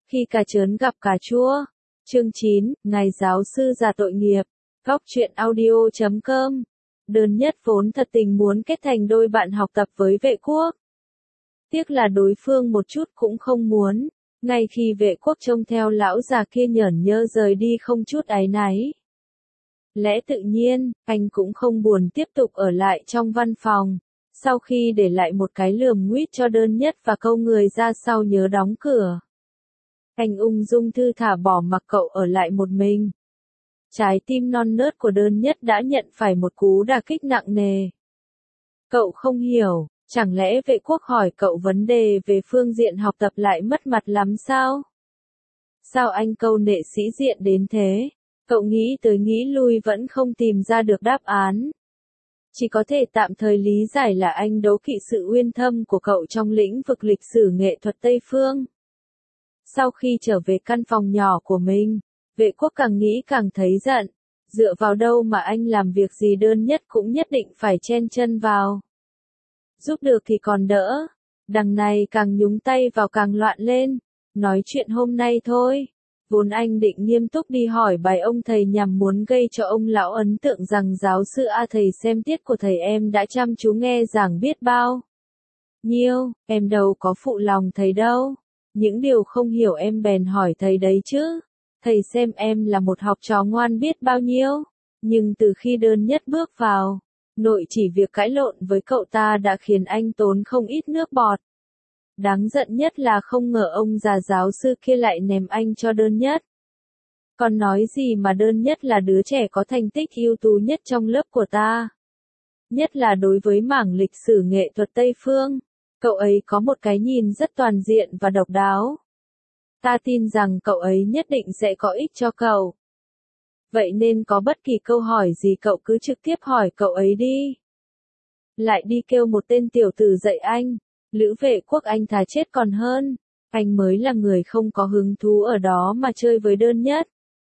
Khi cá trớn gặp cà chua. Chương 9, Ngày giáo sư già tội nghiệp. Góc truyện audio.com. Đơn Nhất vốn thật tình muốn kết thành đôi bạn học tập với Vệ Quốc. Tiếc là đối phương một chút cũng không muốn. Ngay khi Vệ Quốc trông theo lão già kia nhởn nhơ rời đi không chút áy náy. Lẽ tự nhiên, anh cũng không buồn tiếp tục ở lại trong văn phòng. Sau khi để lại một cái lườm nguýt cho Đơn Nhất và câu người ra sau nhớ đóng cửa. Anh ung dung thư thả bỏ mặc cậu ở lại một mình. Trái tim non nớt của Đơn Nhất đã nhận phải một cú đả kích nặng nề. Cậu không hiểu, chẳng lẽ Vệ Quốc hỏi cậu vấn đề về phương diện học tập lại mất mặt lắm sao? Sao anh câu nệ sĩ diện đến thế? Cậu nghĩ tới nghĩ lui vẫn không tìm ra được đáp án. Chỉ có thể tạm thời lý giải là anh đố kỵ sự uyên thâm của cậu trong lĩnh vực lịch sử nghệ thuật Tây Phương. Sau khi trở về căn phòng nhỏ của mình, Vệ Quốc càng nghĩ càng thấy giận. Dựa vào đâu mà anh làm việc gì Đơn Nhất cũng nhất định phải chen chân vào. Giúp được thì còn đỡ. Đằng này càng nhúng tay vào càng loạn lên. Nói chuyện hôm nay thôi. Vốn anh định nghiêm túc đi hỏi bài ông thầy nhằm muốn gây cho ông lão ấn tượng rằng giáo sư thầy xem tiết của thầy em đã chăm chú nghe giảng biết bao nhiêu, em đâu có phụ lòng thầy đâu. Những điều không hiểu em bèn hỏi thầy đấy chứ. Thầy xem em là một học trò ngoan biết bao nhiêu. Nhưng từ khi Đơn Nhất bước vào, nội chỉ việc cãi lộn với cậu ta đã khiến anh tốn không ít nước bọt. Đáng giận nhất là không ngờ ông già giáo sư kia lại ném anh cho Đơn Nhất. Còn nói gì mà Đơn Nhất là đứa trẻ có thành tích ưu tú nhất trong lớp của ta. Nhất là đối với mảng lịch sử nghệ thuật Tây Phương. Cậu ấy có một cái nhìn rất toàn diện và độc đáo. Ta tin rằng cậu ấy nhất định sẽ có ích cho cậu. Vậy nên có bất kỳ câu hỏi gì cậu cứ trực tiếp hỏi cậu ấy đi. Lại đi kêu một tên tiểu tử dạy anh. Lữ Vệ Quốc anh thà chết còn hơn. Anh mới là người không có hứng thú ở đó mà chơi với Đơn Nhất.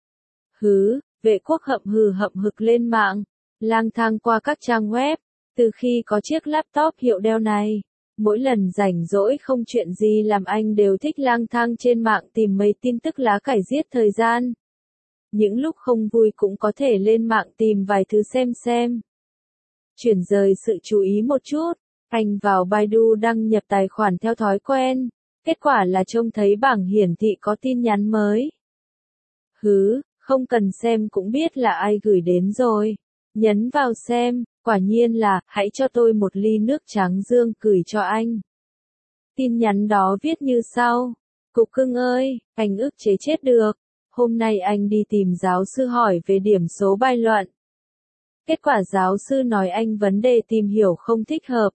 Vệ Quốc hậm hực lên mạng. Lang thang qua các trang web. Từ khi có chiếc laptop hiệu Dell này. Mỗi lần rảnh rỗi không chuyện gì làm anh đều thích lang thang trên mạng tìm mấy tin tức lá cải giết thời gian. Những lúc không vui cũng có thể lên mạng tìm vài thứ xem. Chuyển rời sự chú ý một chút, anh vào Baidu đăng nhập tài khoản theo thói quen. Kết quả là trông thấy bảng hiển thị có tin nhắn mới. Không cần xem cũng biết là ai gửi đến rồi. Nhấn vào xem. Quả nhiên là, hãy cho tôi một ly nước tráng dương gửi cho anh. Tin nhắn đó viết như sau. Cục cưng ơi, anh ức chế chết được. Hôm nay anh đi tìm giáo sư hỏi về điểm số bài luận. Kết quả giáo sư nói anh vấn đề tìm hiểu không thích hợp.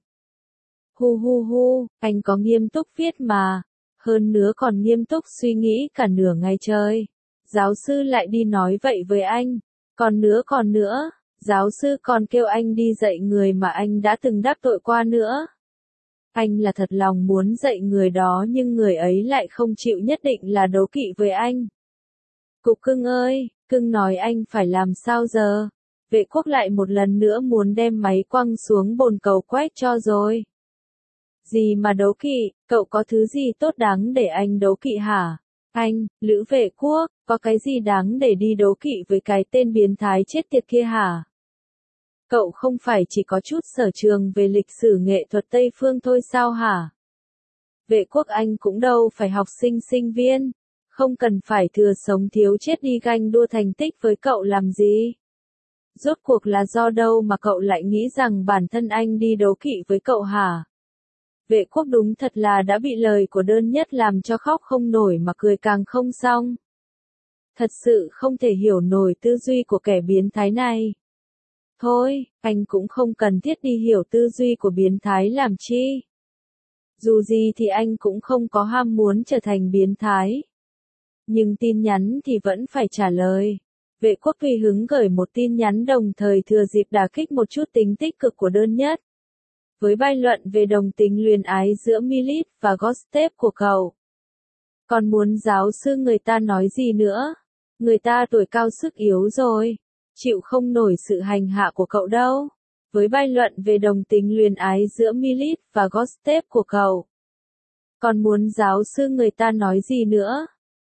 Anh có nghiêm túc viết mà. Hơn nữa còn nghiêm túc suy nghĩ cả nửa ngày trời. Giáo sư lại đi nói vậy với anh. Còn nữa. Giáo sư còn kêu anh đi dạy người mà anh đã từng đắc tội qua nữa. Anh là thật lòng muốn dạy người đó nhưng người ấy lại không chịu nhất định là đố kỵ với anh. Cục cưng ơi, cưng nói anh phải làm sao giờ? Vệ Quốc lại một lần nữa muốn đem máy quăng xuống bồn cầu quét cho rồi. Gì mà đố kỵ, cậu có thứ gì tốt đáng để anh đố kỵ hả? Anh, Lữ Vệ Quốc, có cái gì đáng để đi đố kỵ với cái tên biến thái chết tiệt kia hả? Cậu không phải chỉ có chút sở trường về lịch sử nghệ thuật Tây Phương thôi sao hả? Vệ Quốc anh cũng đâu phải học sinh viên. Không cần phải thừa sống thiếu chết đi ganh đua thành tích với cậu làm gì. Rốt cuộc là do đâu mà cậu lại nghĩ rằng bản thân anh đi đố kỵ với cậu hả? Vệ Quốc đúng thật là đã bị lời của Đơn Nhất làm cho khóc không nổi mà cười càng không xong. Thật sự không thể hiểu nổi tư duy của kẻ biến thái này. Thôi, anh cũng không cần thiết đi hiểu tư duy của biến thái làm chi. Dù gì thì anh cũng không có ham muốn trở thành biến thái. Nhưng tin nhắn thì vẫn phải trả lời. Vệ Quốc tùy hứng gửi một tin nhắn đồng thời thừa dịp đả kích một chút tính tích cực của Đơn Nhất. Với bài luận về đồng tính luyến ái giữa Millet và Gottstedt của cậu. Còn muốn giáo sư người ta nói gì nữa? Người ta tuổi cao sức yếu rồi. Chịu không nổi sự hành hạ của cậu đâu. Với bài luận về đồng tính luyến ái giữa Millet và Gottstedt của cậu. Còn muốn giáo sư người ta nói gì nữa?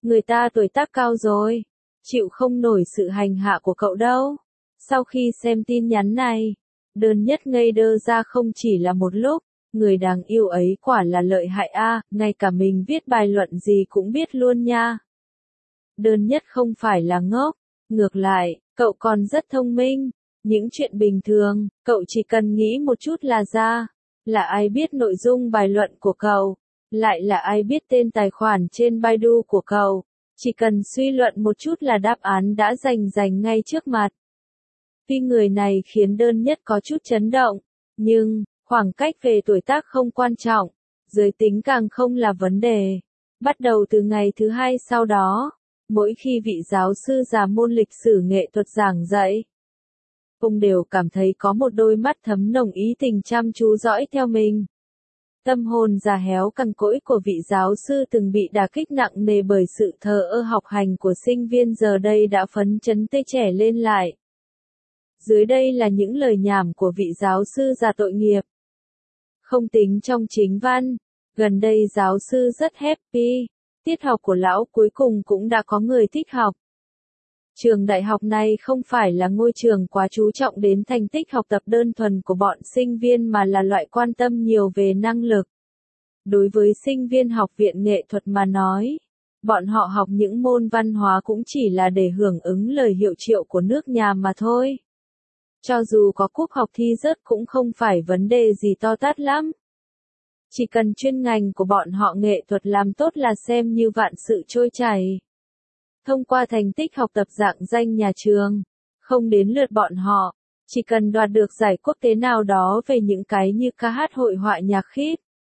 Người ta tuổi tác cao rồi, chịu không nổi sự hành hạ của cậu đâu. Sau khi xem tin nhắn này, đơn nhất ngây đơ ra không chỉ là một lúc, người đáng yêu ấy quả là lợi hại a, ngay cả mình viết bài luận gì cũng biết luôn nha. Đơn nhất không phải là ngốc, ngược lại, cậu còn rất thông minh, những chuyện bình thường, cậu chỉ cần nghĩ một chút là ra, là ai biết nội dung bài luận của cậu, lại là ai biết tên tài khoản trên Baidu của cậu, chỉ cần suy luận một chút là đáp án đã rành ngay trước mặt. Tuy người này khiến đơn nhất có chút chấn động, nhưng, khoảng cách về tuổi tác không quan trọng, giới tính càng không là vấn đề. Bắt đầu từ ngày thứ hai sau đó, mỗi khi vị giáo sư già môn lịch sử nghệ thuật giảng dạy, ông đều cảm thấy có một đôi mắt thấm nồng ý tình chăm chú dõi theo mình. Tâm hồn già héo cằn cỗi của vị giáo sư từng bị đả kích nặng nề bởi sự thờ ơ học hành của sinh viên giờ đây đã phấn chấn tê trẻ lên lại. Dưới đây là những lời nhảm của vị giáo sư già tội nghiệp. Không tính trong chính văn, gần đây giáo sư rất happy, tiết học của lão cuối cùng cũng đã có người thích học. Trường đại học này không phải là ngôi trường quá chú trọng đến thành tích học tập đơn thuần của bọn sinh viên mà là loại quan tâm nhiều về năng lực. Đối với sinh viên học viện nghệ thuật mà nói, bọn họ học những môn văn hóa cũng chỉ là để hưởng ứng lời hiệu triệu của nước nhà mà thôi. Cho dù có cúp học thi rớt cũng không phải vấn đề gì to tát lắm. Chỉ cần chuyên ngành của bọn họ nghệ thuật làm tốt là xem như vạn sự trôi chảy. Thông qua thành tích học tập rạng danh nhà trường, không đến lượt bọn họ, chỉ cần đoạt được giải quốc tế nào đó về những cái như ca hát hội họa nhạc khiết.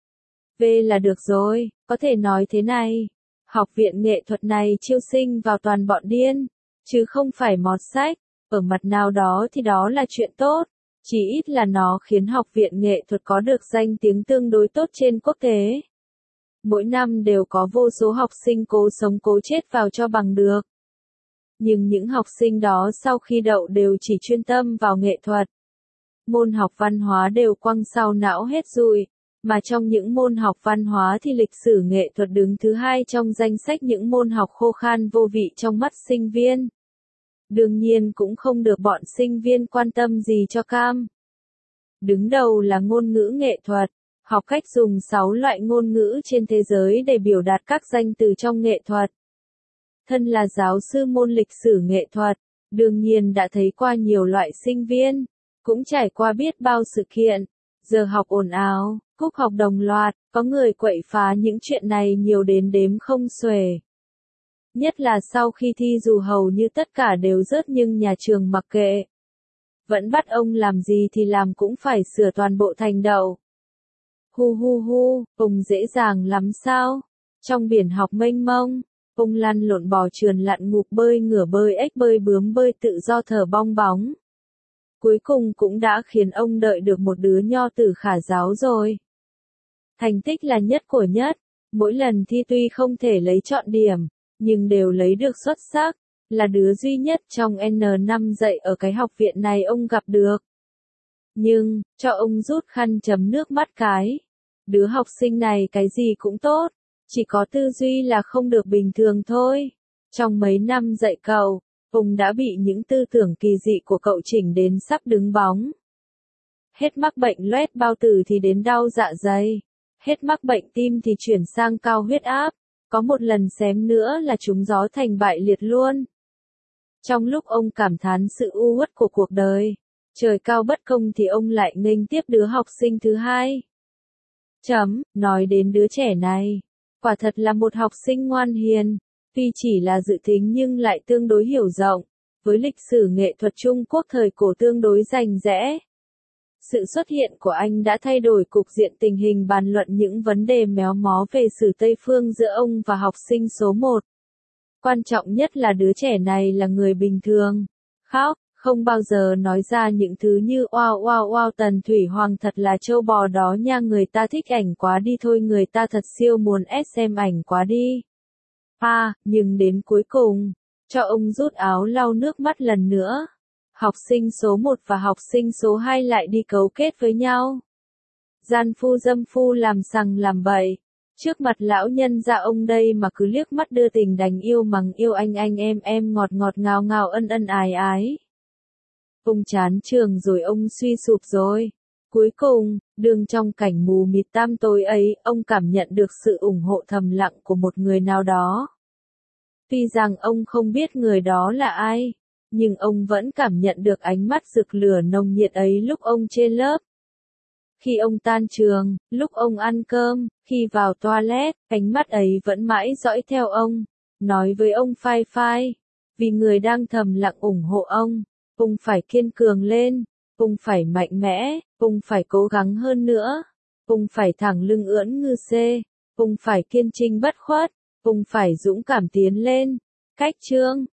Về là được rồi, có thể nói thế này, học viện nghệ thuật này chiêu sinh vào toàn bọn điên, chứ không phải mọt sách, ở mặt nào đó thì đó là chuyện tốt, chỉ ít là nó khiến học viện nghệ thuật có được danh tiếng tương đối tốt trên quốc tế. Mỗi năm đều có vô số học sinh cố sống cố chết vào cho bằng được. Nhưng những học sinh đó sau khi đậu đều chỉ chuyên tâm vào nghệ thuật. Môn học văn hóa đều quăng sau não hết rồi, mà trong những môn học văn hóa thì lịch sử nghệ thuật đứng thứ hai trong danh sách những môn học khô khan vô vị trong mắt sinh viên. Đương nhiên cũng không được bọn sinh viên quan tâm gì cho cam. Đứng đầu là ngôn ngữ nghệ thuật. Học cách dùng 6 loại ngôn ngữ trên thế giới để biểu đạt các danh từ trong nghệ thuật. Thân là giáo sư môn lịch sử nghệ thuật, đương nhiên đã thấy qua nhiều loại sinh viên, cũng trải qua biết bao sự kiện, giờ học ồn ào, cúp học đồng loạt, có người quậy phá những chuyện này nhiều đến đếm không xuể. Nhất là sau khi thi dù hầu như tất cả đều rớt nhưng nhà trường mặc kệ. Vẫn bắt ông làm gì thì làm cũng phải sửa toàn bộ thành đậu. Hu, ông dễ dàng lắm sao? Trong biển học mênh mông, ông lăn lộn bò trườn lặn ngụp bơi ngửa bơi ếch bơi bướm bơi tự do thở bong bóng. Cuối cùng cũng đã khiến ông đợi được một đứa nho tử khả giáo rồi. Thành tích là nhất của nhất, mỗi lần thi tuy không thể lấy trọn điểm, nhưng đều lấy được xuất sắc, là đứa duy nhất trong N năm dạy ở cái học viện này ông gặp được. Nhưng, cho ông rút khăn chấm nước mắt cái. Đứa học sinh này cái gì cũng tốt, chỉ có tư duy là không được bình thường thôi. Trong mấy năm dạy cậu, ông đã bị những tư tưởng kỳ dị của cậu chỉnh đến sắp đứng bóng. Hết mắc bệnh loét bao tử thì đến đau dạ dày. Hết mắc bệnh tim thì chuyển sang cao huyết áp. Có một lần xém nữa là trúng gió thành bại liệt luôn. Trong lúc ông cảm thán sự u uất của cuộc đời, trời cao bất công thì ông lại nghênh tiếp đứa học sinh thứ hai. Nói đến đứa trẻ này, quả thật là một học sinh ngoan hiền, tuy chỉ là dự tính nhưng lại tương đối hiểu rộng, với lịch sử nghệ thuật Trung Quốc thời cổ tương đối rành rẽ. Sự xuất hiện của anh đã thay đổi cục diện tình hình bàn luận những vấn đề méo mó về sử Tây Phương giữa ông và học sinh số 1. Quan trọng nhất là đứa trẻ này là người bình thường, khóc, không bao giờ nói ra những thứ như wow Tần Thủy Hoàng thật là trâu bò đó nha, người ta thích ảnh quá đi thôi, người ta thật siêu muốn xem ảnh quá đi. Nhưng đến cuối cùng, cho ông rút áo lau nước mắt lần nữa. Học sinh số 1 và học sinh số 2 lại đi cấu kết với nhau. Gian phu dâm phu làm sằng làm bậy. Trước mặt lão nhân gia ông đây mà cứ liếc mắt đưa tình đành yêu mằng yêu anh em ngọt ngọt ngào ngào ân ân ái ái. Ông chán trường rồi, ông suy sụp rồi. Cuối cùng, đường trong cảnh mù mịt tăm tối ấy, ông cảm nhận được sự ủng hộ thầm lặng của một người nào đó. Tuy rằng ông không biết người đó là ai, nhưng ông vẫn cảm nhận được ánh mắt rực lửa nồng nhiệt ấy lúc ông trên lớp. Khi ông tan trường, lúc ông ăn cơm, khi vào toilet, ánh mắt ấy vẫn mãi dõi theo ông, nói với ông phai phai, vì người đang thầm lặng ủng hộ ông phải kiên cường lên, ông phải mạnh mẽ, ông phải cố gắng hơn nữa, ông phải thẳng lưng ưỡn ngư xê, ông phải kiên trinh bất khuất, ông phải dũng cảm tiến lên. Cách chương